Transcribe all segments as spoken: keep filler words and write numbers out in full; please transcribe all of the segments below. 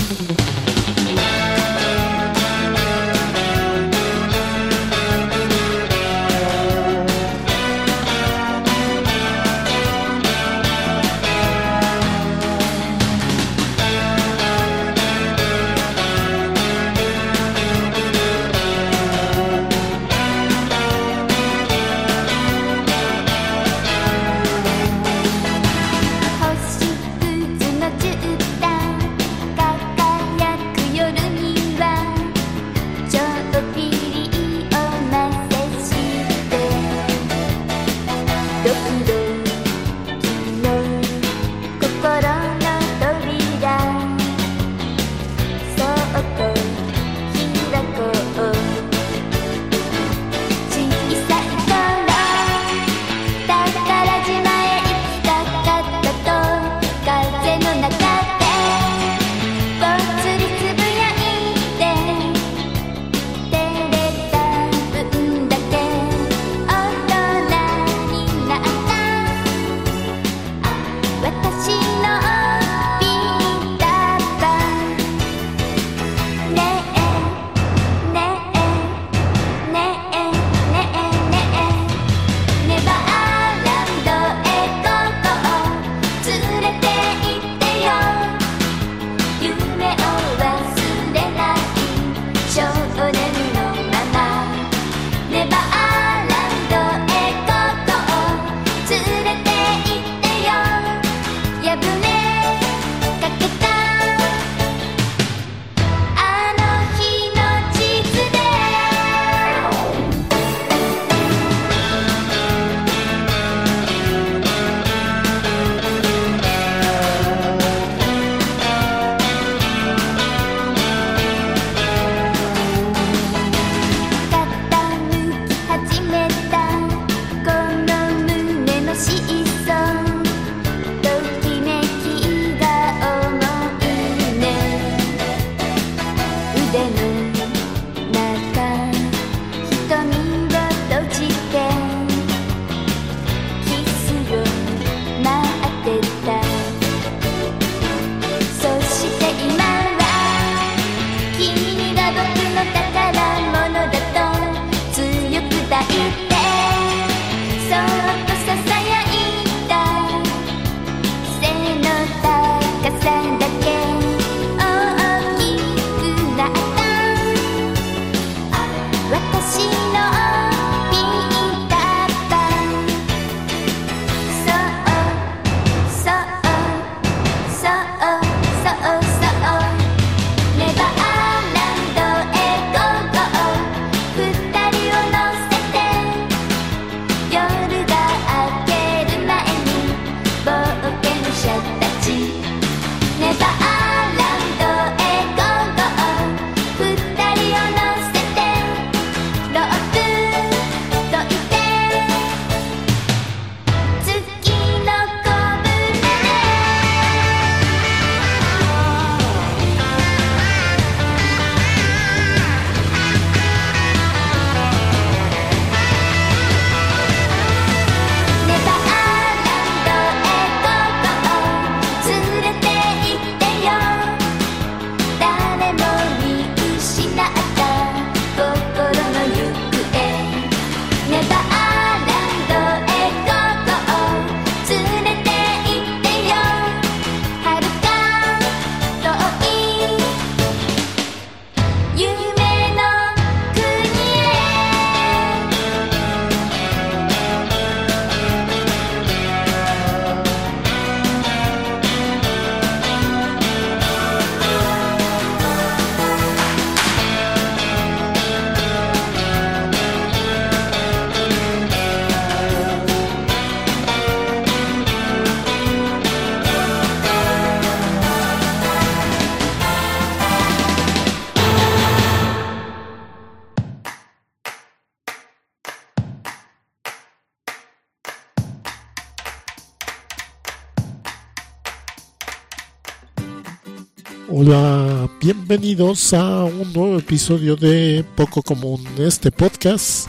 Hola, bienvenidos a un nuevo episodio de Poco Común, este podcast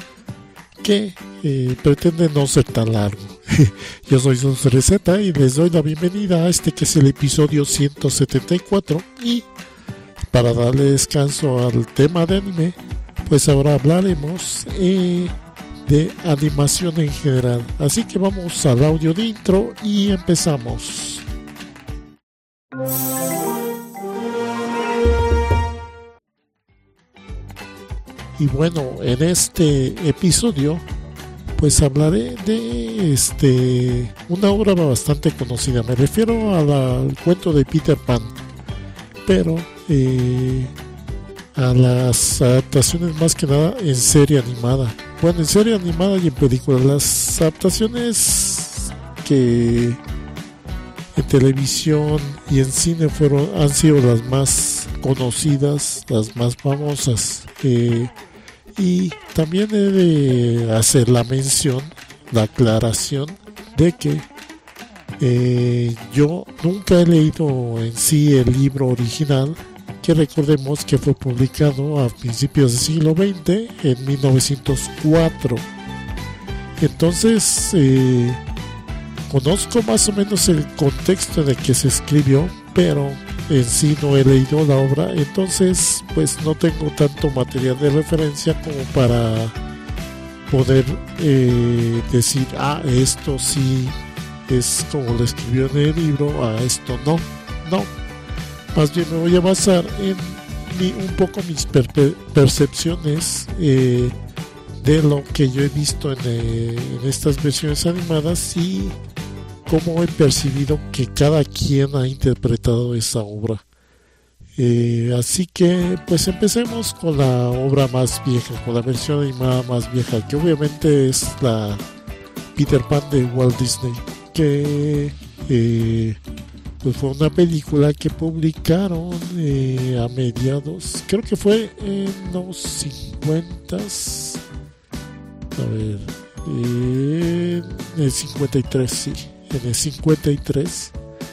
que eh, pretende no ser tan largo. Yo soy Sonso Receta y les doy la bienvenida a este que es el episodio ciento setenta y cuatro y para darle descanso al tema de anime, pues ahora hablaremos eh, de animación en general. Así que vamos al audio de intro y empezamos. Y bueno, en este episodio pues hablaré de este una obra bastante conocida. Me refiero a la, al cuento de Peter Pan, pero eh, a las adaptaciones más que nada en serie animada. Bueno, en serie animada y en película. Las adaptaciones que en televisión y en cine fueron han sido las más conocidas, las más famosas. Eh, y también he de hacer la mención, la aclaración de que eh, yo nunca he leído en sí el libro original, que recordemos que fue publicado a principios del siglo veinte, en mil novecientos cuatro. Entonces eh, conozco más o menos el contexto en el que se escribió, pero en sí no he leído la obra, entonces pues no tengo tanto material de referencia como para poder eh, decir, ah, esto sí es como lo escribió en el libro, ah, esto no, no. Más bien me voy a basar en mi, un poco mis per- percepciones eh, de lo que yo he visto en, eh, en estas versiones animadas y cómo he percibido que cada quien ha interpretado esa obra. Eh, así que pues empecemos con la obra más vieja, con la versión animada más vieja, que obviamente es la Peter Pan de Walt Disney, que eh, pues fue una película que publicaron eh, a mediados, creo que fue en los cincuentas, a ver, eh, en el cincuenta y tres, sí, en el cincuenta y tres,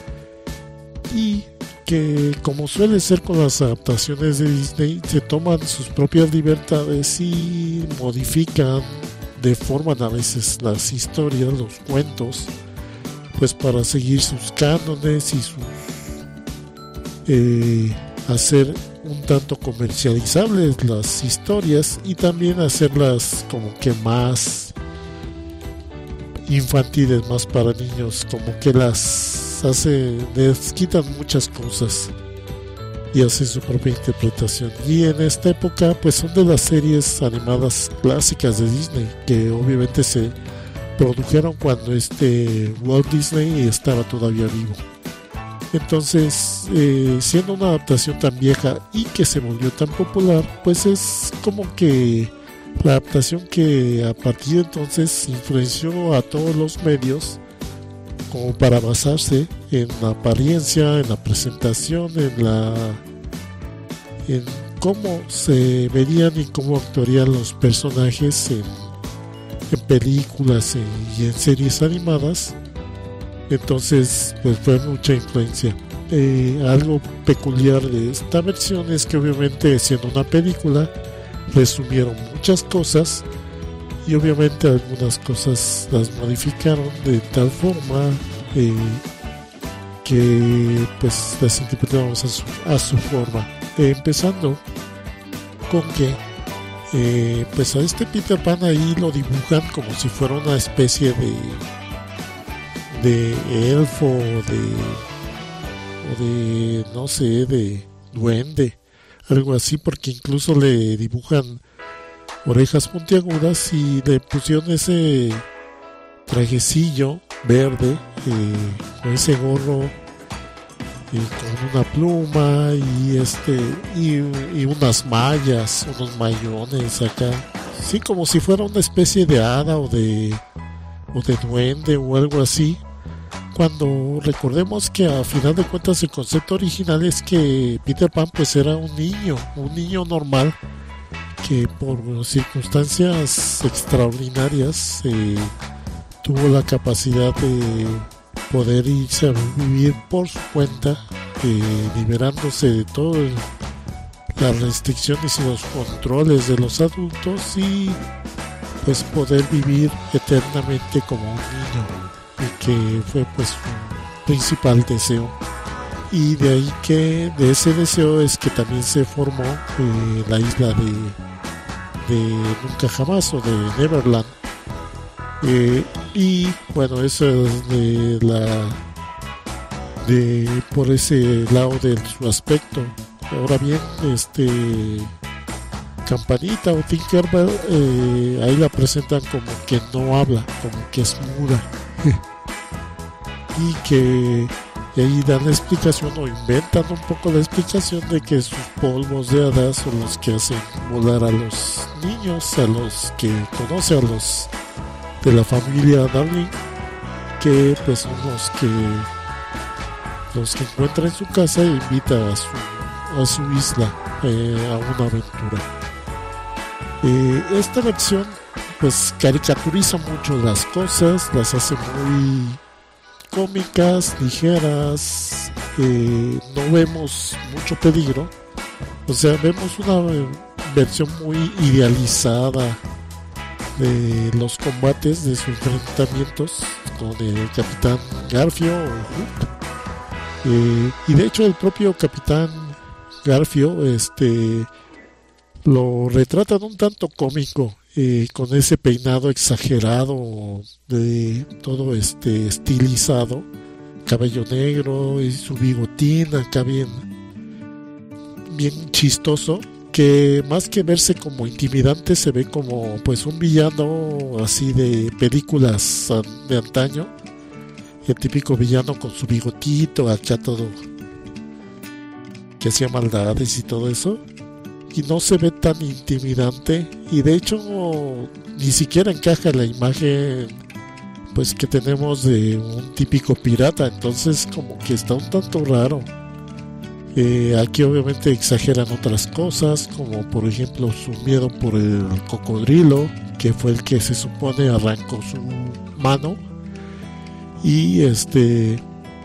y que, como suele ser con las adaptaciones de Disney, se toman sus propias libertades y modifican, deforman a veces las historias, los cuentos, pues para seguir sus cánones y sus eh, hacer un tanto comercializables las historias y también hacerlas como que más infantiles, más para niños, como que las hace, les quitan muchas cosas y hacen su propia interpretación. Y en esta época pues son de las series animadas clásicas de Disney, que obviamente se produjeron cuando este Walt Disney estaba todavía vivo. Entonces eh, siendo una adaptación tan vieja y que se volvió tan popular, pues es como que la adaptación que a partir de entonces influenció a todos los medios como para basarse en la apariencia, en la presentación, en la en cómo se verían y cómo actuarían los personajes en, en películas y en series animadas. Entonces pues fue mucha influencia. Eh, algo peculiar de esta versión es que obviamente, siendo una película, resumieron muchas cosas y obviamente algunas cosas las modificaron de tal forma eh, que pues las interpretamos a su, a su forma, eh, empezando con que eh, pues a este Peter Pan ahí lo dibujan como si fuera una especie de de elfo o de, o de no sé, de duende, algo así, porque incluso le dibujan orejas puntiagudas y le pusieron ese trajecillo verde eh, con ese gorro eh, con una pluma y este y, y unas mallas, unos mayones acá, sí, como si fuera una especie de hada o de o de duende o algo así, cuando recordemos que a final de cuentas el concepto original es que Peter Pan pues era un niño, un niño normal que por circunstancias extraordinarias eh, tuvo la capacidad de poder irse a vivir por su cuenta, eh, liberándose de todas las restricciones y los controles de los adultos y pues poder vivir eternamente como un niño, y que fue pues un principal deseo. y de ahí que de ese deseo es que también se formó eh, la isla de, de Nunca Jamás o de Neverland. Eh, y bueno, eso es de la de por ese lado de su aspecto. Ahora bien, este Campanita o Tinkerbell, eh, ahí la presentan como que no habla, como que es muda. Y que y ahí dan la explicación o inventan un poco la explicación de que sus polvos de hadas son los que hacen volar a los niños, a los que conoce, a los de la familia Darling, que pues son los que los que encuentra en su casa e invita a su, a su isla eh, a una aventura. Eh, esta versión pues caricaturiza mucho las cosas, las hace muy cómicas, ligeras, eh, no vemos mucho peligro, o sea, vemos una eh, versión muy idealizada de los combates, de sus enfrentamientos con el Capitán Garfio o Hook. Eh, y de hecho el propio Capitán Garfio este, lo retratan un tanto cómico, eh, con ese peinado exagerado, de todo este estilizado, cabello negro y su bigotín acá bien, bien chistoso, que más que verse como intimidante se ve como pues un villano así de películas de antaño, el típico villano con su bigotito acá todo que hacía maldades y todo eso, y no se ve tan intimidante, y de hecho ni siquiera encaja la imagen pues que tenemos de un típico pirata, entonces como que está un tanto raro. Eh, aquí obviamente exageran otras cosas, como por ejemplo su miedo por el cocodrilo, que fue el que se supone arrancó su mano, y este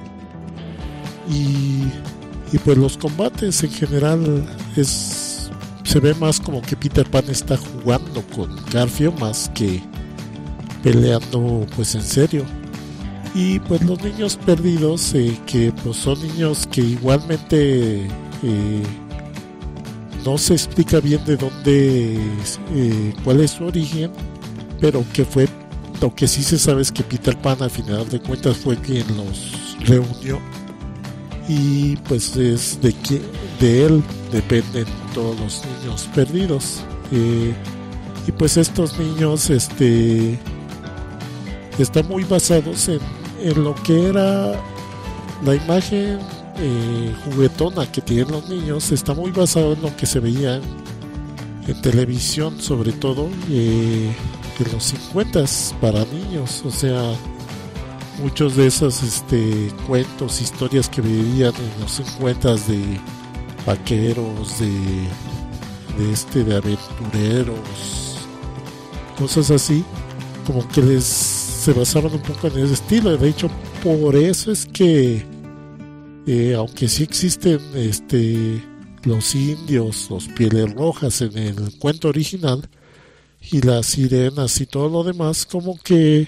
y, y pues los combates en general es se ve más como que Peter Pan está jugando con Garfio más que peleando pues en serio. Y pues los niños perdidos, eh, que pues son niños que igualmente eh, no se explica bien de dónde, eh, cuál es su origen, pero que fue, lo que sí se sabe es que Peter Pan al final de cuentas fue quien los reunió, y pues es de que de él dependen todos los niños perdidos. Eh, y pues estos niños este están muy basados en, en lo que era la imagen eh, juguetona que tienen los niños, está muy basado en lo que se veía en, en televisión, sobre todo eh, en los cincuentas para niños, o sea, muchos de esos este, cuentos, historias que veían en los cincuentas de vaqueros, de, de este de aventureros, cosas así, como que les se basaron un poco en ese estilo. De hecho, por eso es que eh, aunque sí existen este los indios, los pieles rojas en el cuento original, y las sirenas y todo lo demás, como que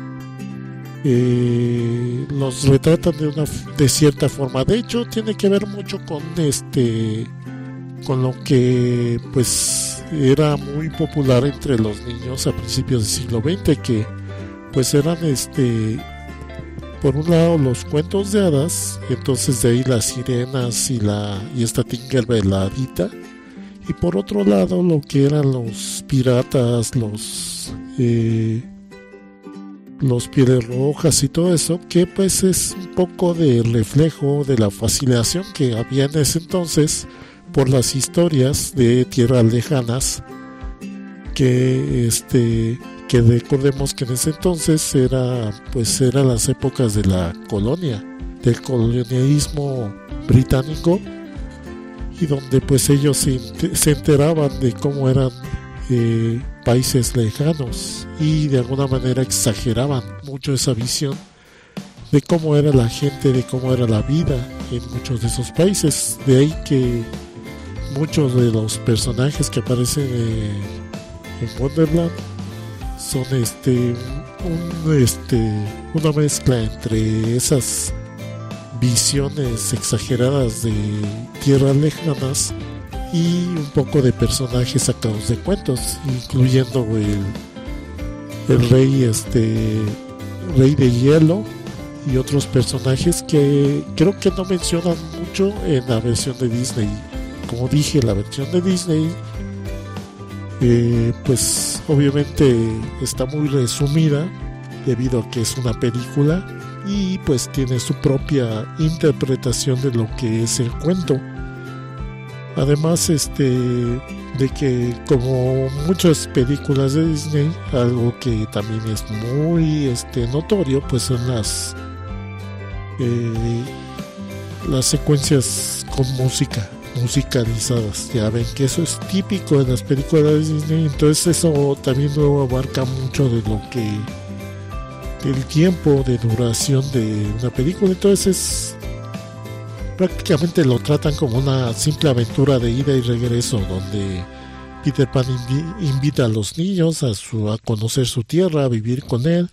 eh, los retratan de una de cierta forma. De hecho, tiene que ver mucho con este con lo que pues era muy popular entre los niños a principios del siglo veinte, que pues eran este por un lado los cuentos de hadas, entonces de ahí las sirenas y la y esta Tinkerbell la hadita, y por otro lado lo que eran los piratas, los eh, los pieles rojas y todo eso, que pues es un poco de reflejo de la fascinación que había en ese entonces por las historias de tierras lejanas, que este que recordemos que en ese entonces era pues eran las épocas de la colonia, del colonialismo británico, y donde pues ellos se, se enteraban de cómo eran eh, países lejanos, y de alguna manera exageraban mucho esa visión de cómo era la gente, de cómo era la vida en muchos de esos países. De ahí que muchos de los personajes que aparecen eh, en Wonderland son este un este una mezcla entre esas visiones exageradas de tierras lejanas y un poco de personajes sacados de cuentos, incluyendo el, el rey este rey de hielo y otros personajes que creo que no mencionan mucho en la versión de Disney. Como dije, la versión de Disney eh, pues obviamente está muy resumida debido a que es una película y pues tiene su propia interpretación de lo que es el cuento. Además este de que, como muchas películas de Disney, algo que también es muy este notorio pues son las eh, las secuencias con música, musicalizadas. Ya ven que eso es típico de las películas de Disney, entonces eso también lo abarca mucho de lo que el tiempo de duración de una película. Entonces prácticamente lo tratan como una simple aventura de ida y regreso, donde Peter Pan invi- invita a los niños a, su, a conocer su tierra, a vivir con él.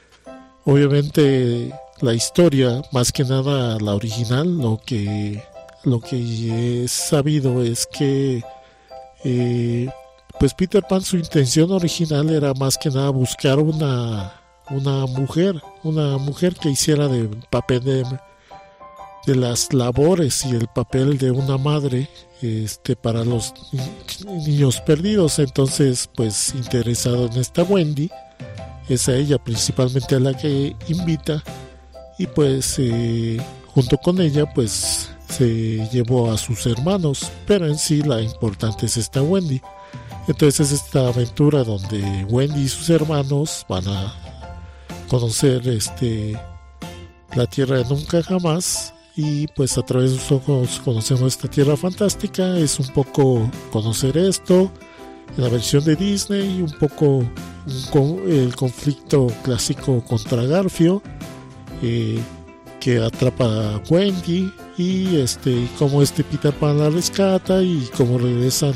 Obviamente la historia, más que nada la original, lo que, lo que he sabido es que eh, pues Peter Pan, su intención original era más que nada buscar una una mujer, una mujer que hiciera de papel de, de las labores y el papel de una madre este para los ni- niños perdidos. Entonces pues interesado en esta Wendy, es a ella principalmente a la que invita, y pues eh, junto con ella pues se llevó a sus hermanos, pero en sí la importante es esta Wendy. Entonces es esta aventura donde Wendy y sus hermanos van a conocer este la tierra de nunca jamás, y pues a través de sus ojos conocemos esta tierra fantástica. Es un poco conocer esto en la versión de Disney, un poco un con, el conflicto clásico contra Garfio, eh, que atrapa a Wendy, y este cómo este Peter Pan la rescata y cómo regresan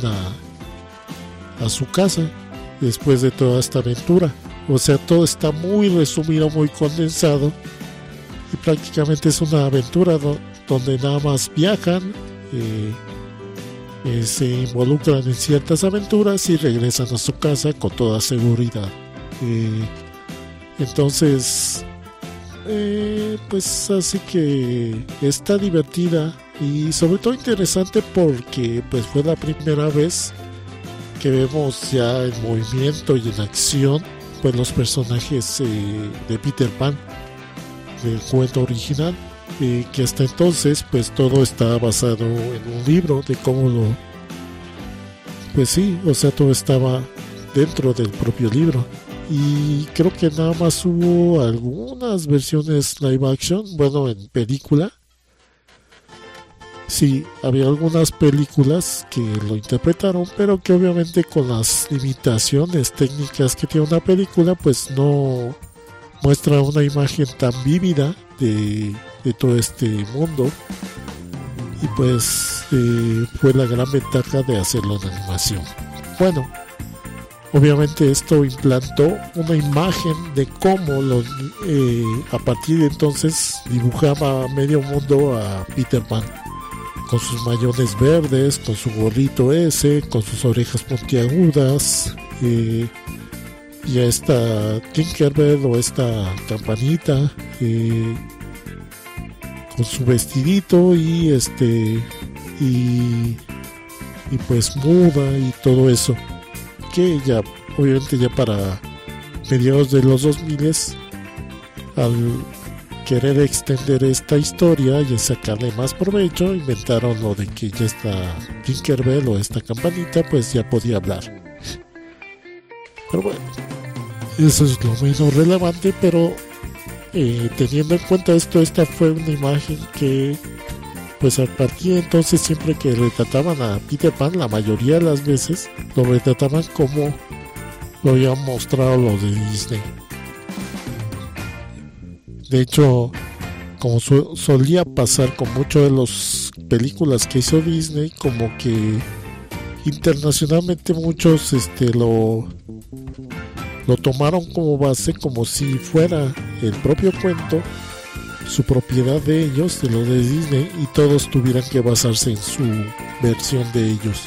a, a su casa después de toda esta aventura. O sea, todo está muy resumido, muy condensado, y prácticamente es una aventura do- donde nada más viajan, eh, eh, se involucran en ciertas aventuras y regresan a su casa con toda seguridad. Eh, entonces, eh, pues así que está divertida y sobre todo interesante porque pues fue la primera vez que vemos ya en movimiento y en acción pues los personajes eh, de Peter Pan del cuento original, eh, que hasta entonces pues todo está basado en un libro de cómo lo pues sí, o sea, todo estaba dentro del propio libro, y creo que nada más hubo algunas versiones live action, bueno, en película. Sí, había algunas películas que lo interpretaron, pero que obviamente con las limitaciones técnicas que tiene una película, pues no muestra una imagen tan vívida de, de todo este mundo. Y pues eh, fue la gran ventaja de hacerlo en animación. Bueno, obviamente esto implantó una imagen de cómo los, eh, a partir de entonces dibujaba medio mundo a Peter Pan, con sus mayones verdes, con su gorrito ese, con sus orejas puntiagudas, eh, y a esta Tinkerbell o esta campanita, eh, con su vestidito y este y, y pues muda y todo eso, que ya obviamente ya para mediados de los dos mil, al querer extender esta historia y sacarle más provecho, inventaron lo de que ya esta Tinkerbell o esta campanita pues ya podía hablar. Pero bueno, eso es lo menos relevante, pero eh, teniendo en cuenta esto, esta fue una imagen que pues a partir de entonces siempre que retrataban a Peter Pan, la mayoría de las veces lo retrataban como lo habían mostrado los de Disney. De hecho, como su- solía pasar con muchas de las películas que hizo Disney, como que internacionalmente muchos este lo lo tomaron como base, como si fuera el propio cuento, su propiedad de ellos, de los de Disney, y todos tuvieran que basarse en su versión de ellos.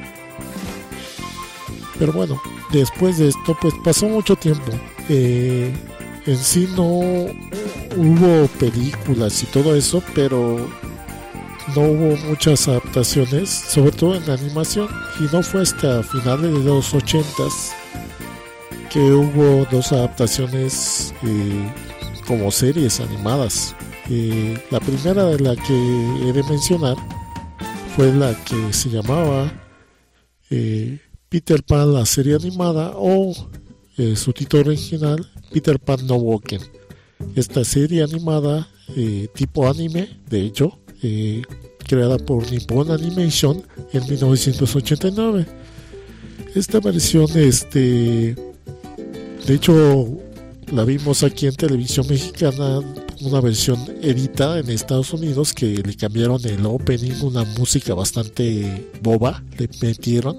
Pero bueno, después de esto pues pasó mucho tiempo. Eh, en sí no hubo películas y todo eso, pero no hubo muchas adaptaciones, sobre todo en animación, y no fue hasta finales de los ochentas que hubo dos adaptaciones eh, como series animadas. Eh, la primera de la que he de mencionar fue la que se llamaba eh, Peter Pan, la serie animada, o eh, su título original, Peter Pan No Woken. Esta serie animada eh, tipo anime, de hecho, eh, creada por Nippon Animation en mil novecientos ochenta y nueve. Esta versión, este, de hecho, la vimos aquí en televisión mexicana, una versión editada en Estados Unidos, que le cambiaron el opening, una música bastante boba, le metieron.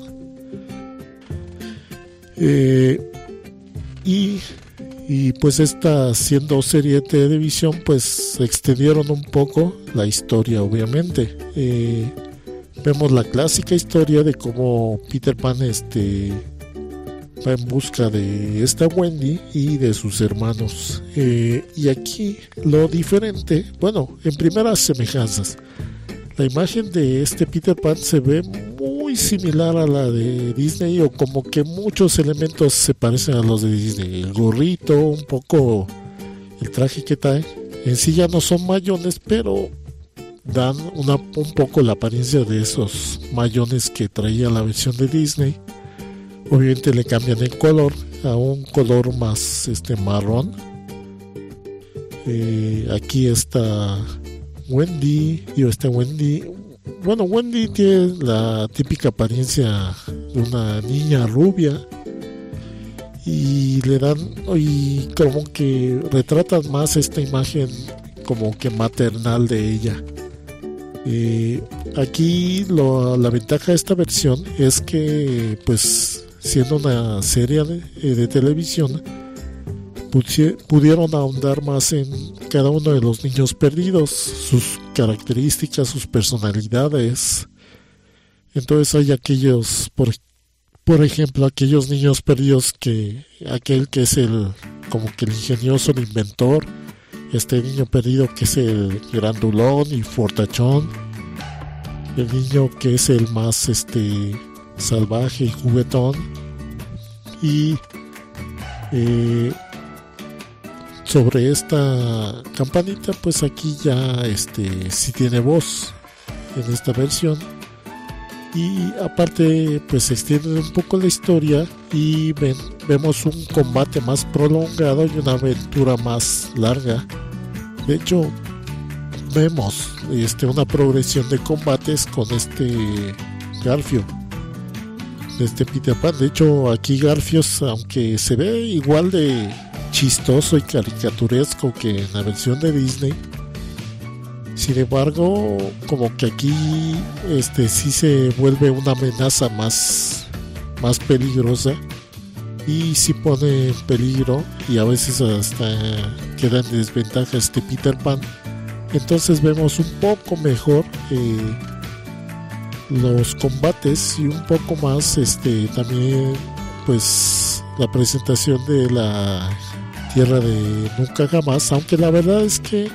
Eh, y, y pues esta, siendo serie de televisión, pues extendieron un poco la historia, obviamente. Eh, vemos la clásica historia de cómo Peter Pan este va en busca de esta Wendy y de sus hermanos. Eh, y aquí lo diferente, bueno, en primeras semejanzas, la imagen de este Peter Pan se ve muy similar a la de Disney, o como que muchos elementos se parecen a los de Disney. El gorrito, un poco el traje que trae. En sí ya no son mayones, pero dan una, un poco la apariencia de esos mayones que traía la versión de Disney. Obviamente le cambian el color a un color más este marrón. Eh, aquí está Wendy, digo, está Wendy. Bueno, Wendy tiene la típica apariencia de una niña rubia, y le dan, y como que retratan más esta imagen como que maternal de ella. Eh, aquí lo, la ventaja de esta versión es que, pues, siendo una serie de, de televisión, pudieron ahondar más en cada uno de los niños perdidos, sus características, sus personalidades. Entonces hay aquellos, por, por ejemplo, aquellos niños perdidos, que aquel que es el como que el ingenioso, el inventor, este niño perdido que es el grandulón y fortachón, el niño que es el más este salvaje y juguetón, y eh, sobre esta campanita, pues aquí ya este sí tiene voz en esta versión, y aparte pues se extiende un poco la historia, y ven, vemos un combate más prolongado y una aventura más larga. De hecho, vemos este una progresión de combates con este Garfio, de este Peter Pan. De hecho, aquí Garfio, aunque se ve igual de chistoso y caricaturesco que en la versión de Disney, sin embargo, como que aquí este sí se vuelve una amenaza más, más peligrosa, y sí pone en peligro, y a veces hasta queda en desventaja este Peter Pan. Entonces vemos un poco mejor eh, los combates, y un poco más este también pues la presentación de la Tierra de Nunca Jamás, aunque la verdad es que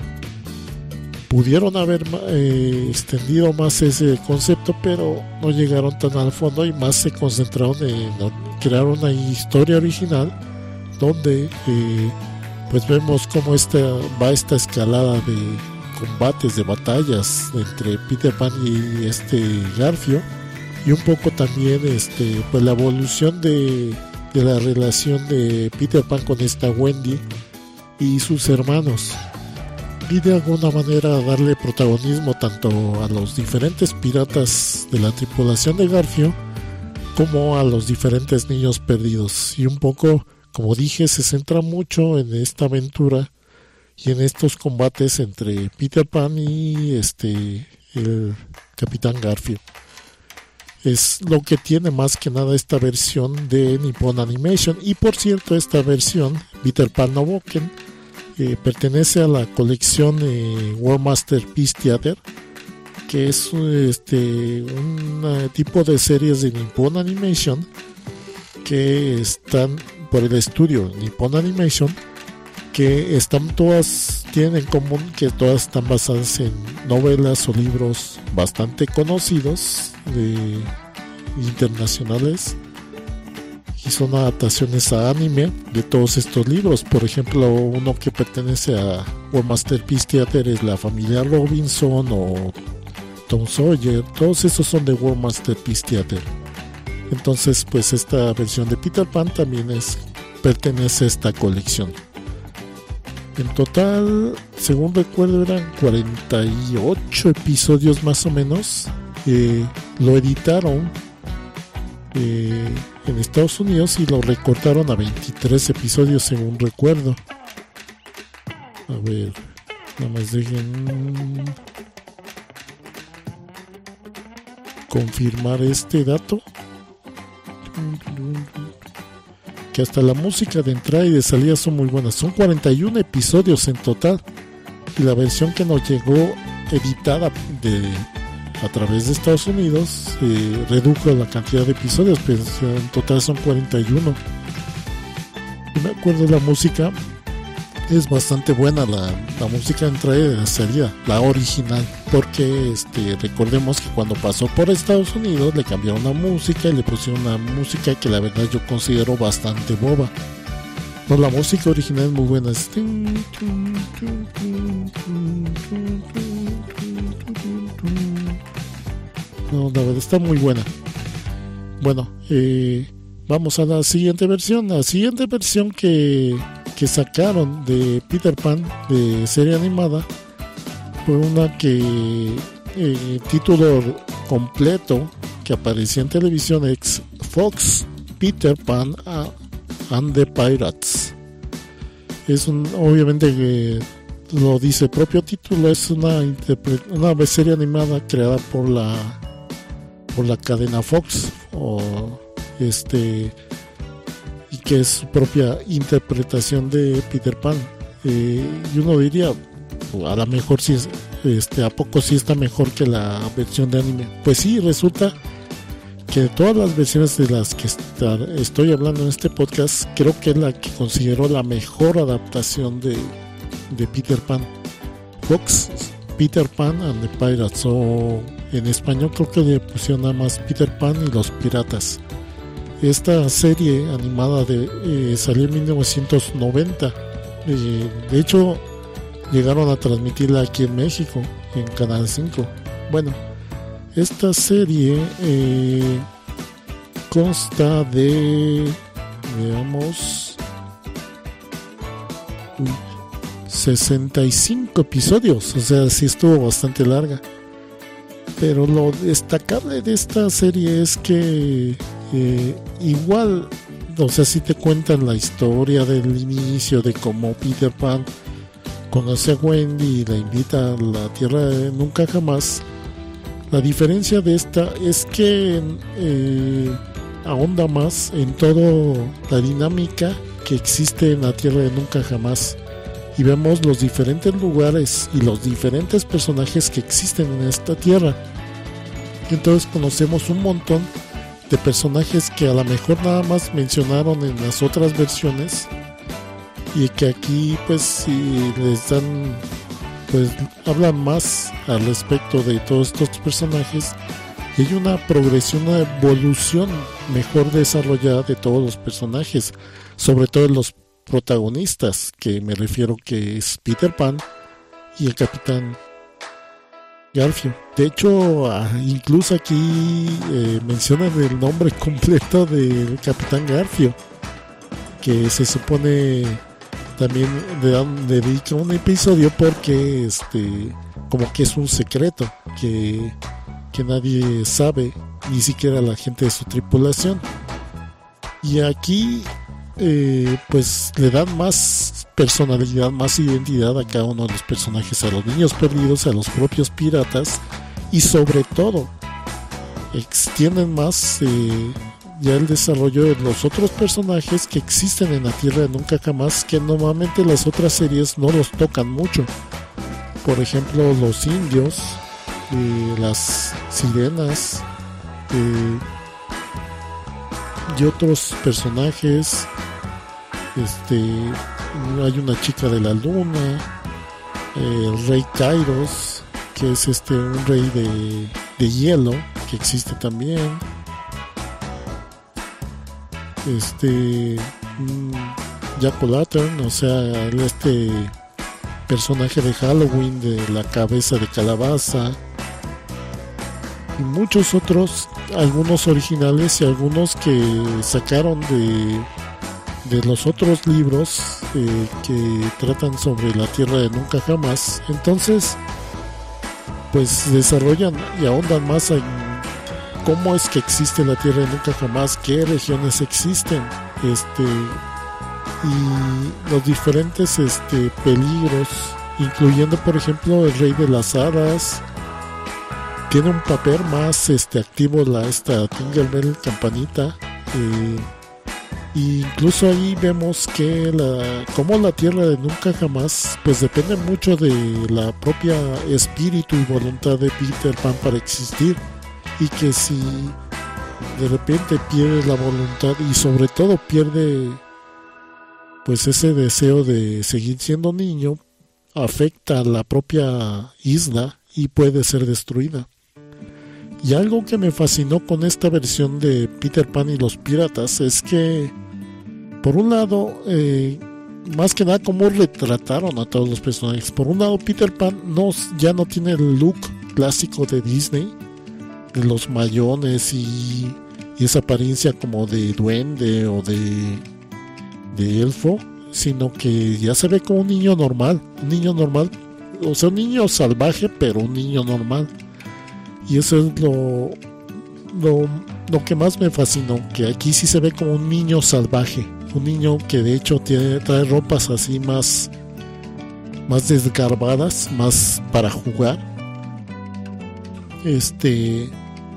pudieron haber eh, extendido más ese concepto, pero no llegaron tan al fondo, y más se concentraron en crear una historia original donde eh, pues vemos cómo esta, va esta escalada de combates, de batallas entre Peter Pan y este Garfio, y un poco también este pues la evolución de, de la relación de Peter Pan con esta Wendy y sus hermanos, y de alguna manera darle protagonismo tanto a los diferentes piratas de la tripulación de Garfio como a los diferentes niños perdidos. Y un poco, como dije, se centra mucho en esta aventura y en estos combates entre Peter Pan y este el Capitán Garfio. Es lo que tiene más que nada esta versión de Nippon Animation. Y por cierto, esta versión, Peter Pan No Woken, Eh, pertenece a la colección eh, World Masterpiece Theater, que es este un uh, tipo de series de Nippon Animation que están por el estudio Nippon Animation, que están todas, tienen en común que todas están basadas en novelas o libros bastante conocidos de internacionales, y son adaptaciones a anime de todos estos libros. Por ejemplo, uno que pertenece a World Masterpiece Theater es La Familia Robinson o Tom Sawyer. Todos esos son de World Masterpiece Theater. Entonces, pues esta versión de Peter Pan también es, pertenece a esta colección. En total, según recuerdo, eran cuarenta y ocho episodios más o menos. Eh, lo editaron eh, en Estados Unidos y lo recortaron a veintitrés episodios, según recuerdo. A ver, nada más dejen confirmar este dato. Que hasta la música de entrada y de salida son muy buenas. Son cuarenta y uno episodios en total, y la versión que nos llegó editada de, a través de Estados Unidos eh, redujo la cantidad de episodios, pero en total son cuarenta y uno. Y me acuerdo, la música es bastante buena, la, la música de entrada y de salida, la original, porque este, recordemos que cuando pasó por Estados Unidos le cambiaron la música y le pusieron una música que la verdad yo considero bastante boba. No, la música original es muy buena. Es... No, la verdad está muy buena. Bueno, eh, vamos a la siguiente versión. La siguiente versión que, que sacaron de Peter Pan de serie animada fue una que el título completo que aparecía en televisión es Fox Peter Pan and the Pirates. Es un, obviamente que lo dice el propio título, es una, una serie animada creada por la por la cadena Fox, o este, y que es su propia interpretación de Peter Pan. Eh, y uno diría, a lo mejor sí es, este, a poco sí está mejor que la versión de anime. Pues sí, resulta que de todas las versiones de las que estar, estoy hablando en este podcast, creo que es la que considero la mejor adaptación de, de Peter Pan. Fox Peter Pan and the Pirates, o en español creo que le pusieron nada más Peter Pan y los piratas. Esta serie animada de, eh, salió en mil novecientos noventa. Eh, de hecho, llegaron a transmitirla aquí en México, en Canal cinco. Bueno, esta serie eh, consta de, veamos, uy, sesenta y cinco episodios, o sea, sí estuvo bastante larga. Pero lo destacable de esta serie es que eh, igual, o sea, sí te cuentan la historia del inicio de cómo Peter Pan conoce a Wendy y la invita a la Tierra de Nunca Jamás. La diferencia de esta es que eh, ahonda más en toda la dinámica que existe en la Tierra de Nunca Jamás, y vemos los diferentes lugares y los diferentes personajes que existen en esta tierra. Entonces conocemos un montón de personajes que a lo mejor nada más mencionaron en las otras versiones, y que aquí pues sí les dan, pues hablan más al respecto de todos estos personajes, y hay una progresión, una evolución mejor desarrollada de todos los personajes, sobre todo los protagonistas, que me refiero que es Peter Pan y el Capitán Garfio. De hecho, incluso aquí eh, mencionan el nombre completo del Capitán Garfio, que se supone también le dan, le dedica un episodio porque este, como que es un secreto que, que nadie sabe, ni siquiera la gente de su tripulación. Y aquí Eh, pues le dan más personalidad, más identidad a cada uno de los personajes, a los niños perdidos, a los propios piratas, y sobre todo extienden más, eh, ya el desarrollo de los otros personajes que existen en la Tierra de Nunca Jamás, que normalmente las otras series no los tocan mucho. Por ejemplo, los indios, eh, las sirenas, eh, y otros personajes. Este, hay una chica de la luna, eh, el rey Kairos, que es este un rey de, de hielo, que existe también. Este Jack O'Lantern, o sea, este personaje de Halloween de la cabeza de calabaza, y muchos otros, algunos originales y algunos que sacaron de de los otros libros eh, que tratan sobre la Tierra de Nunca Jamás. Entonces pues desarrollan y ahondan más en cómo es que existe la Tierra de Nunca Jamás, qué regiones existen, este y los diferentes este peligros, incluyendo por ejemplo el Rey de las Hadas. Tiene un papel más este activo la esta Tinkerbell, Campanita, eh, incluso ahí vemos que la como la Tierra de Nunca Jamás pues depende mucho de la propia espíritu y voluntad de Peter Pan para existir, y que si de repente pierde la voluntad y sobre todo pierde pues ese deseo de seguir siendo niño, afecta a la propia isla y puede ser destruida. Y algo que me fascinó con esta versión de Peter Pan y los piratas es que por un lado, eh, más que nada cómo retrataron a todos los personajes. Por un lado, Peter Pan no, ya no tiene el look clásico de Disney, de los mayones y, y esa apariencia como de duende o de, de elfo, sino que ya se ve como un niño normal, un niño normal, o sea, un niño salvaje, pero un niño normal. Y eso es lo, lo, lo que más me fascinó, que aquí sí se ve como un niño salvaje. Un niño que de hecho tiene, trae ropas así más, más desgarbadas, más para jugar. Este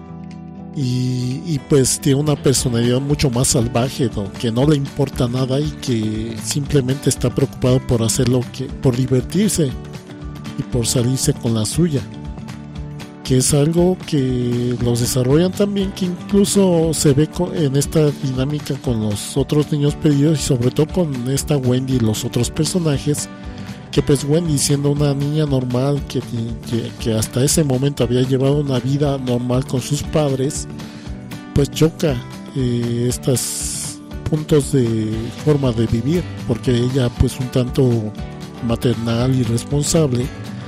y, y pues tiene una personalidad mucho más salvaje, ¿no? Que no le importa nada y que simplemente está preocupado por hacer lo que, por divertirse y por salirse con la suya. Que es algo que los desarrollan también, que incluso se ve en esta dinámica con los otros niños perdidos y sobre todo con esta Wendy y los otros personajes, que pues Wendy, siendo una niña normal que, que, que hasta ese momento había llevado una vida normal con sus padres, pues choca eh, estos puntos de forma de vivir, porque ella pues un tanto maternal y responsable,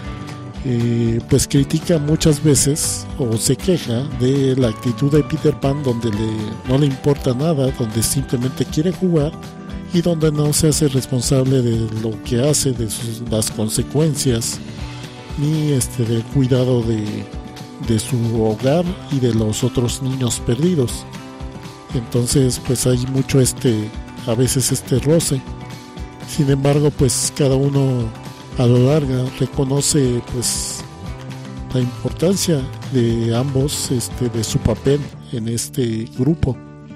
Eh, pues critica muchas veces o se queja de la actitud de Peter Pan, donde le, no le importa nada, donde simplemente quiere jugar y donde no se hace responsable de lo que hace, de sus, las consecuencias, ni este del cuidado de, de su hogar y de los otros niños perdidos. Entonces pues hay mucho este, a veces este roce. Sin embargo, pues cada uno a lo largo reconoce pues la importancia de ambos, este, de su papel en este grupo.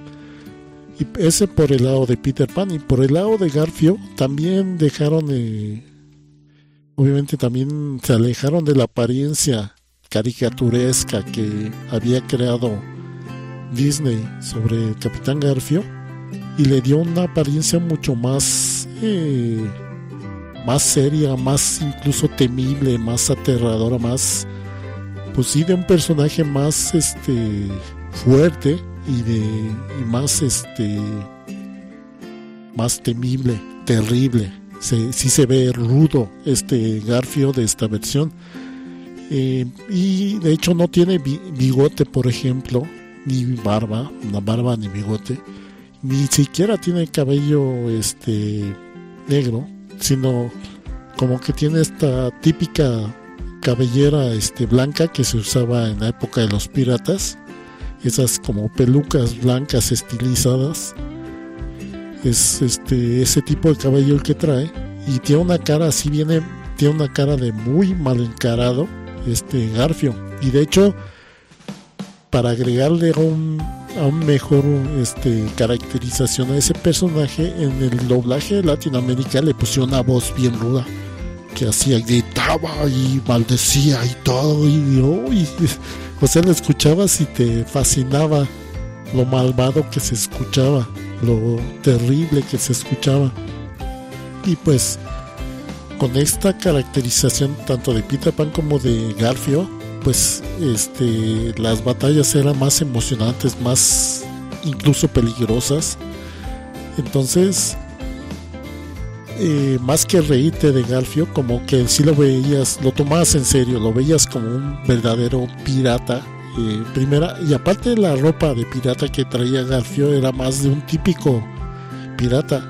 Y ese por el lado de Peter Pan. Y por el lado de Garfio también dejaron eh, obviamente también se alejaron de la apariencia caricaturesca que había creado Disney sobre el Capitán Garfio, y le dio una apariencia mucho más eh, más seria, más incluso temible, más aterradora, más pues sí, de un personaje más este fuerte y de y más este más temible, terrible. Se, sí se ve rudo este Garfio de esta versión, eh, y de hecho no tiene bigote, por ejemplo, ni barba, una barba ni bigote, ni siquiera tiene cabello este negro, sino como que tiene esta típica cabellera este blanca que se usaba en la época de los piratas, esas como pelucas blancas estilizadas. Es este ese tipo de cabello el que trae, y tiene una cara así, viene tiene una cara de muy mal encarado este Garfio, y de hecho para agregarle un aún mejor este, caracterización a ese personaje. En el doblaje de Latinoamérica le pusieron una voz bien ruda, que hacía, gritaba y maldecía y todo, y, oh, y o sea, lo escuchabas y te fascinaba lo malvado que se escuchaba, lo terrible que se escuchaba. Y pues con esta caracterización tanto de Peter Pan como de Garfio, pues este las batallas eran más emocionantes, más incluso peligrosas. Entonces eh, más que reírte de Garfio, como que sí lo veías, lo tomabas en serio, lo veías como un verdadero pirata. Eh, primera, y aparte de la ropa de pirata que traía Garfio, era más de un típico pirata,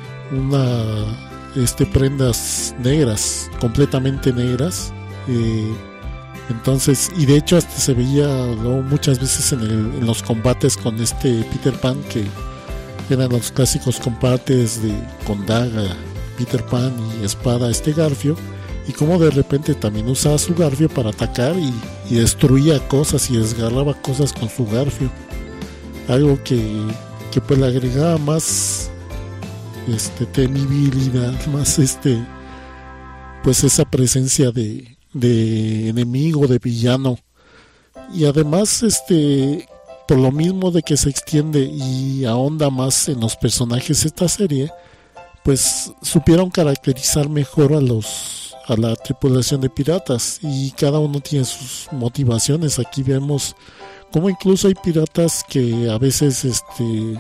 una este prendas negras, completamente negras. Eh, entonces, y de hecho hasta se veía, ¿no?, muchas veces en, el, en los combates con este Peter Pan, que eran los clásicos combates de con daga Peter Pan y espada este Garfio, y como de repente también usaba su Garfio para atacar y, y destruía cosas y desgarraba cosas con su Garfio, algo que, que pues le agregaba más este temibilidad, más este pues esa presencia de, de enemigo, de villano. Y además este por lo mismo de que se extiende y ahonda más en los personajes esta serie, pues supieron caracterizar mejor a los a la tripulación de piratas, y cada uno tiene sus motivaciones. Aquí vemos como incluso hay piratas que a veces este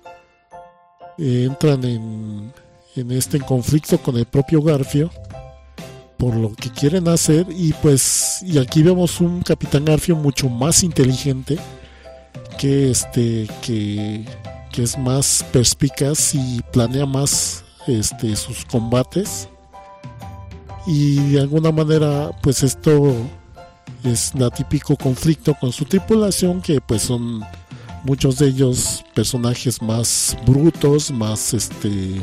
Eh, entran en, en este conflicto con el propio Garfio por lo que quieren hacer, y pues y aquí vemos un Capitán Garfio mucho más inteligente, que este que, que es más perspicaz y planea más este sus combates, y de alguna manera pues esto es el típico conflicto con su tripulación, que pues son muchos de ellos personajes más brutos, más este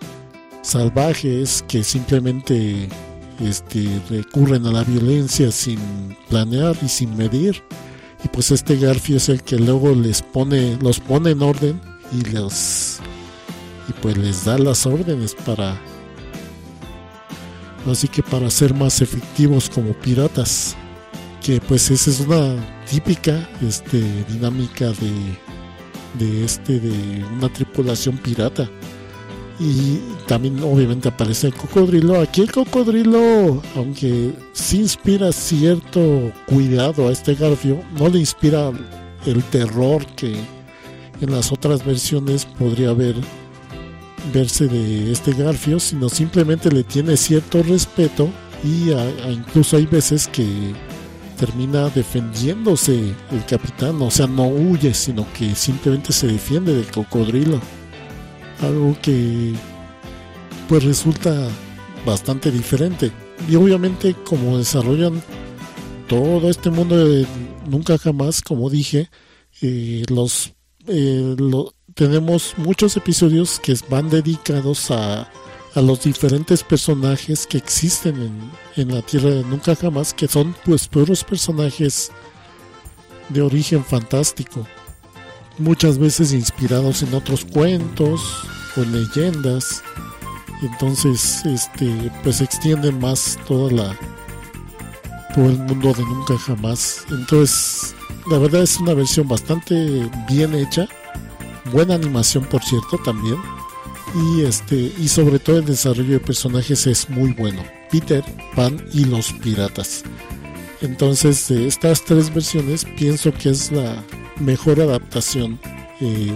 salvajes, que simplemente este recurren a la violencia sin planear y sin medir. Y pues este Garfio es el que luego les pone, los pone en orden y los y pues les da las órdenes para así que para ser más efectivos como piratas. Que pues esa es una típica este, dinámica de, de, este, de una tripulación pirata. Y también obviamente aparece el cocodrilo. Aquí el cocodrilo, aunque sí inspira cierto cuidado a este Garfio, no le inspira el terror que en las otras versiones podría haber verse de este Garfio, sino simplemente le tiene cierto respeto, y a, a incluso hay veces que termina defendiéndose el capitán, o sea, no huye, sino que simplemente se defiende del cocodrilo, algo que pues resulta bastante diferente. Y obviamente como desarrollan todo este mundo de Nunca Jamás, como dije, eh, los eh, lo, tenemos muchos episodios que van dedicados a a los diferentes personajes que existen en, en la Tierra de Nunca Jamás, que son pues puros personajes de origen fantástico, muchas veces inspirados en otros cuentos o en leyendas. Entonces este pues extienden más toda la todo el mundo de Nunca Jamás. Entonces la verdad es una versión bastante bien hecha, buena animación por cierto también. Y este y sobre todo el desarrollo de personajes es muy bueno. Peter Pan y los piratas. Entonces de estas tres versiones pienso que es la mejor adaptación eh,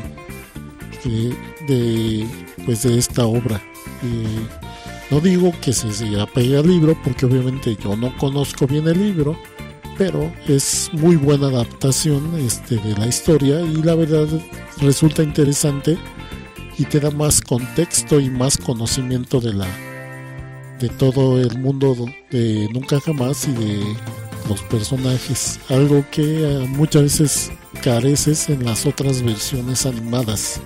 eh, de pues de esta obra. Eh, no digo que se, se apegue al libro, porque obviamente yo no conozco bien el libro, pero es muy buena adaptación este, de la historia, y la verdad resulta interesante y te da más contexto y más conocimiento de la de todo el mundo de Nunca Jamás y de los personajes, algo que uh, muchas veces careces en las otras versiones animadas.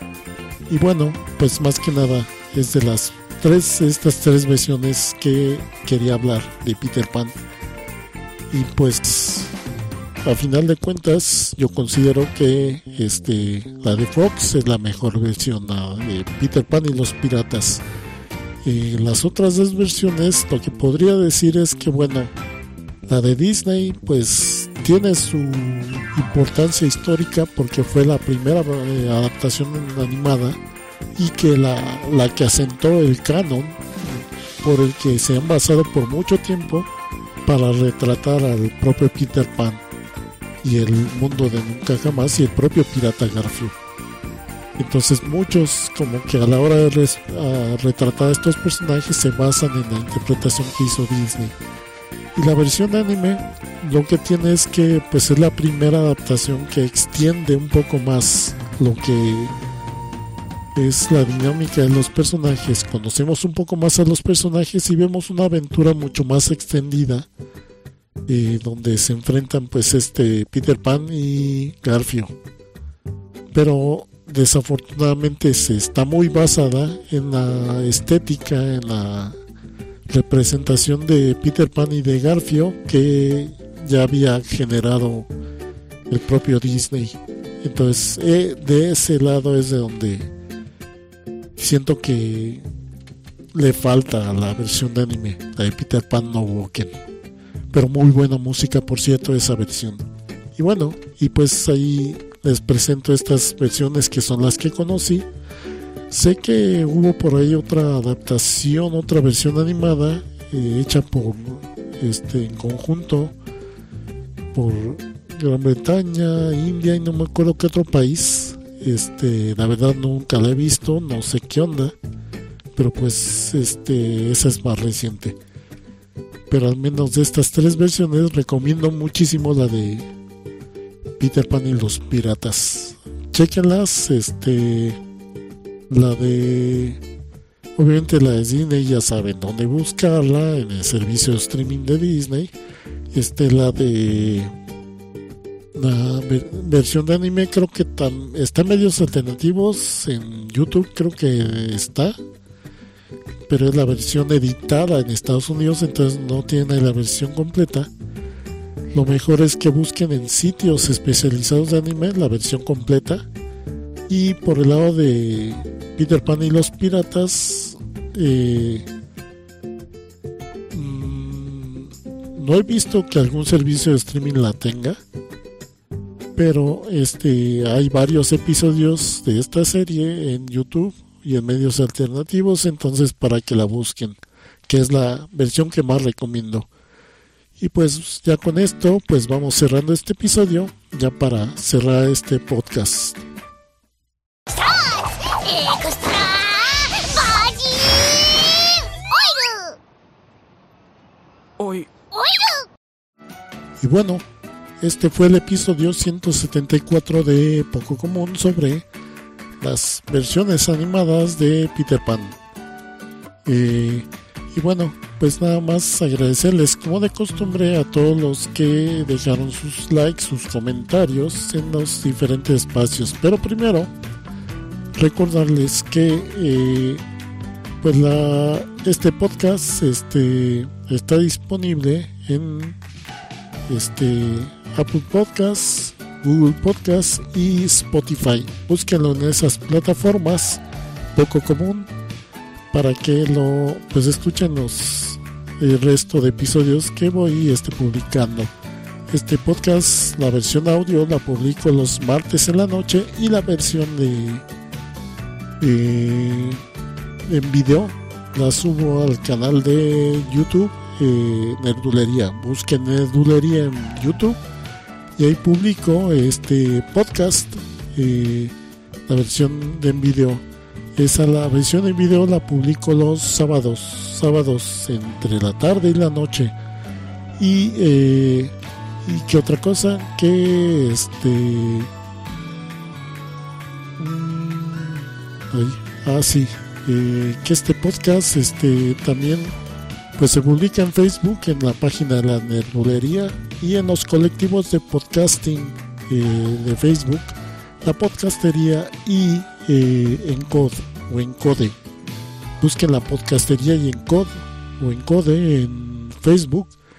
Y bueno, pues más que nada es de las tres estas tres versiones que quería hablar de Peter Pan. Y pues a final de cuentas yo considero que este la de Fox es la mejor versión, la de Peter Pan y los piratas. Eh, las otras dos versiones, lo que podría decir es que bueno, la de Disney pues tiene su importancia histórica porque fue la primera eh, adaptación animada y que la, la que asentó el canon por el que se han basado por mucho tiempo para retratar al propio Peter Pan y el mundo de Nunca Jamás y el propio pirata Garfield. Entonces muchos como que a la hora de res, a retratar a estos personajes se basan en la interpretación que hizo Disney. Y la versión de anime lo que tiene es que pues es la primera adaptación que extiende un poco más lo que es la dinámica de los personajes. Conocemos un poco más a los personajes y vemos una aventura mucho más extendida eh, donde se enfrentan pues este Peter Pan y Garfield. Pero desafortunadamente se está muy basada en la estética, en la representación de Peter Pan y de Garfield que ya había generado el propio Disney. Entonces eh, de ese lado es de donde siento que le falta a la versión de anime, la de Peter Pan No Woken. Pero muy buena música, por cierto, esa versión. Y bueno, y pues ahí les presento estas versiones que son las que conocí. Sé que hubo por ahí otra adaptación, otra versión animada eh, hecha por este en conjunto por Gran Bretaña, India y no me acuerdo qué otro país. Este, la verdad nunca la he visto, no sé qué onda, pero pues este esa es más reciente. Pero al menos de estas tres versiones recomiendo muchísimo la de Peter Pan y los piratas. Chéquenlas, este la de obviamente la de Disney ya saben dónde buscarla, en el servicio de streaming de Disney. Este la de la ver- versión de anime creo que tam- está en medios alternativos, en YouTube creo que está, pero es la versión editada en Estados Unidos, entonces no tiene la versión completa. Lo mejor es que busquen en sitios especializados de anime la versión completa. Y por el lado de Peter Pan y los piratas, eh, mmm, no he visto que algún servicio de streaming la tenga, pero este hay varios episodios de esta serie en YouTube y en medios alternativos, entonces para que la busquen, que es la versión que más recomiendo. Y pues ya con esto pues vamos cerrando este episodio, ya para cerrar este podcast. Hoy. Y bueno, este fue el episodio ciento setenta y cuatro de Poco Común sobre las versiones animadas de Peter Pan. Eh, y bueno, pues nada más agradecerles como de costumbre a todos los que dejaron sus likes, sus comentarios en los diferentes espacios. Pero primero, recordarles que eh, pues la, este podcast este, está disponible en este, Apple Podcasts, Google Podcasts y Spotify. Búsquenlo en esas plataformas, Poco Común, para que lo pues escuchen los el resto de episodios que voy este, publicando. Este podcast, la versión audio la publico los martes en la noche y la versión de eh, en video la subo al canal de YouTube, eh, Nerdulería. Busquen Nerdulería en YouTube y ahí publico este podcast, eh, la versión de en video. Esa la versión en video la publico los sábados, sábados entre la tarde y la noche. Y eh, y qué otra cosa que este mmm, ay, ah sí eh, que este podcast este también pues se publica en Facebook, en la página de la Nerdulería y en los colectivos de podcasting eh, de Facebook, la podcastería y eh, Encode o Encode. Busquen la podcastería y Encode o Encode en Facebook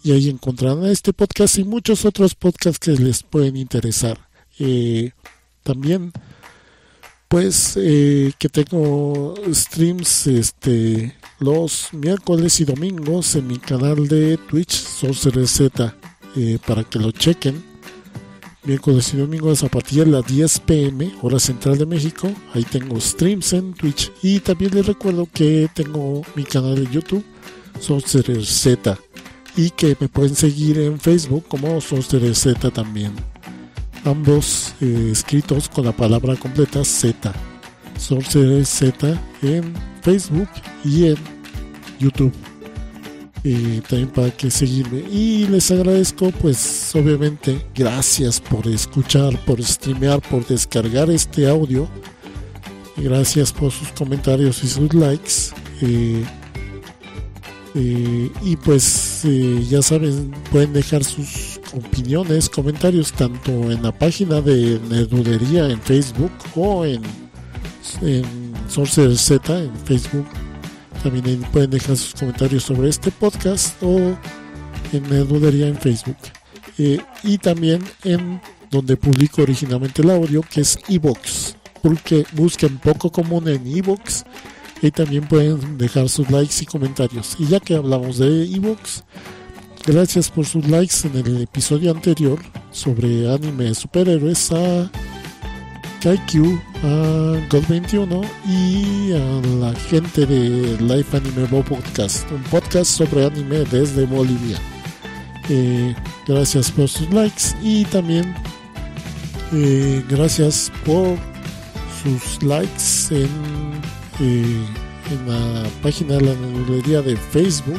y ahí encontrarán este podcast y muchos otros podcasts que les pueden interesar. Eh, también pues eh, que tengo streams este los miércoles y domingos en mi canal de Twitch Sorcerer Z, eh, para que lo chequen. Miércoles y domingos a partir de las diez pm hora central de México. Ahí tengo streams en Twitch, y también les recuerdo que tengo mi canal de YouTube Sorcerer Z, y que me pueden seguir en Facebook como Sorcerer Z también, ambos eh, escritos con la palabra completa Z, Sorcerer Z en Facebook y en YouTube, eh, también para que seguirme. Y les agradezco, pues obviamente, gracias por escuchar, por streamear, por descargar este audio, gracias por sus comentarios y sus likes, eh, eh, y pues eh, ya saben, pueden dejar sus opiniones, comentarios tanto en la página de Nerdulería en Facebook o en, en Sorcerer Z en Facebook. También pueden dejar sus comentarios sobre este podcast o en Nerdulería en Facebook, eh, y también en donde publico originalmente el audio, que es iVoox, porque busquen Poco Común en iVoox y también pueden dejar sus likes y comentarios. Y ya que hablamos de iVoox, gracias por sus likes en el episodio anterior sobre anime de superhéroes a Kaiku, a God veintiuno y a la gente de Life Anime Bo Podcast, un podcast sobre anime desde Bolivia. Eh, gracias por sus likes, y también eh, gracias por sus likes en, eh, en la página de la Nerdulería de Facebook.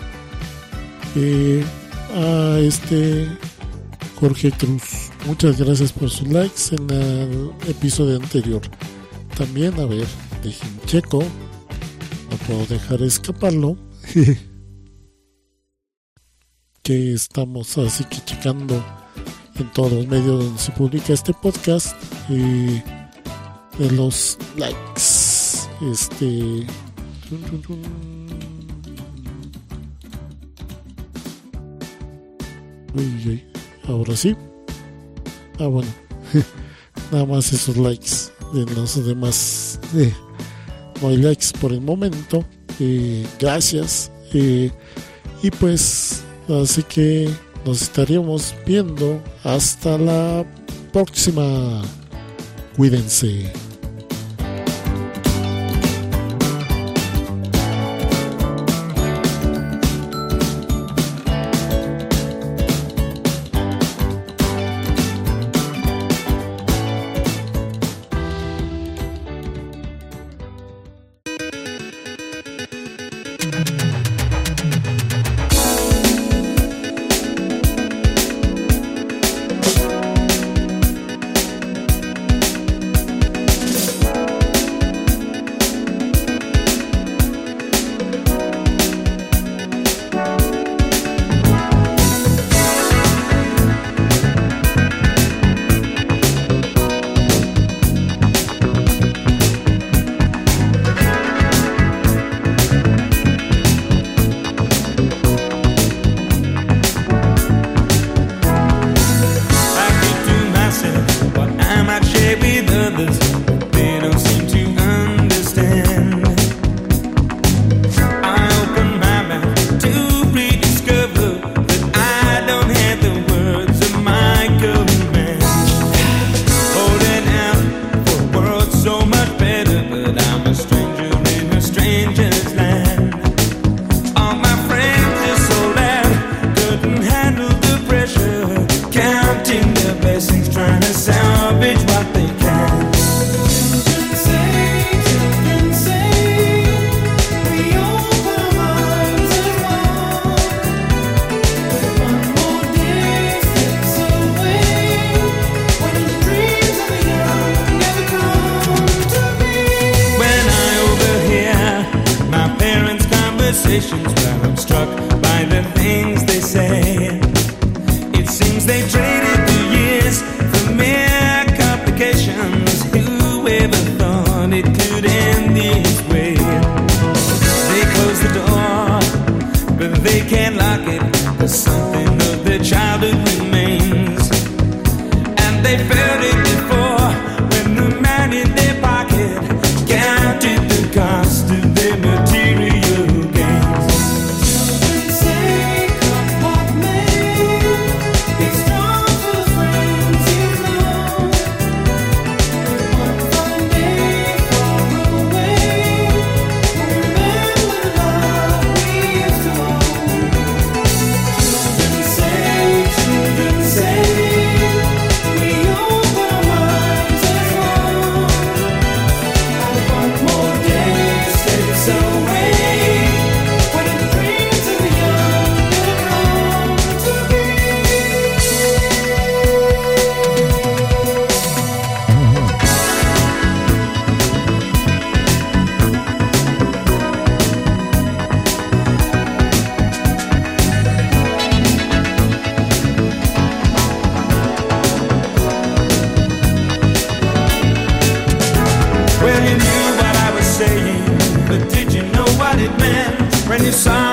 Eh, a este Jorge Cruz, muchas gracias por sus likes en el episodio anterior. También, a ver, dejen checo, no puedo dejar escaparlo, que estamos así que checando en todos los medios donde se publica este podcast, eh, de los likes. Este tun, tun, tun. Uy, uy, ahora sí. Ah, bueno. Nada más esos likes. De los demás, eh, no hay likes por el momento. Eh, gracias. Eh, y pues, así que nos estaríamos viendo hasta la próxima. Cuídense. Where I'm struck by the things they say. It seems they traded the years for mere complications. Who ever thought it could end this way? They close the door, but they can't lock it. The sun heard it before when the man in their pocket counted the cost of their material gains. Children say, come what may, be strong for friends you know. One fine day far away, remember the love we used to own. Children say, children say, we open our minds as one. And one more day slips away, when the dreams of the young have grown to be. Well, you knew what I was saying, but did you know what it meant when you saw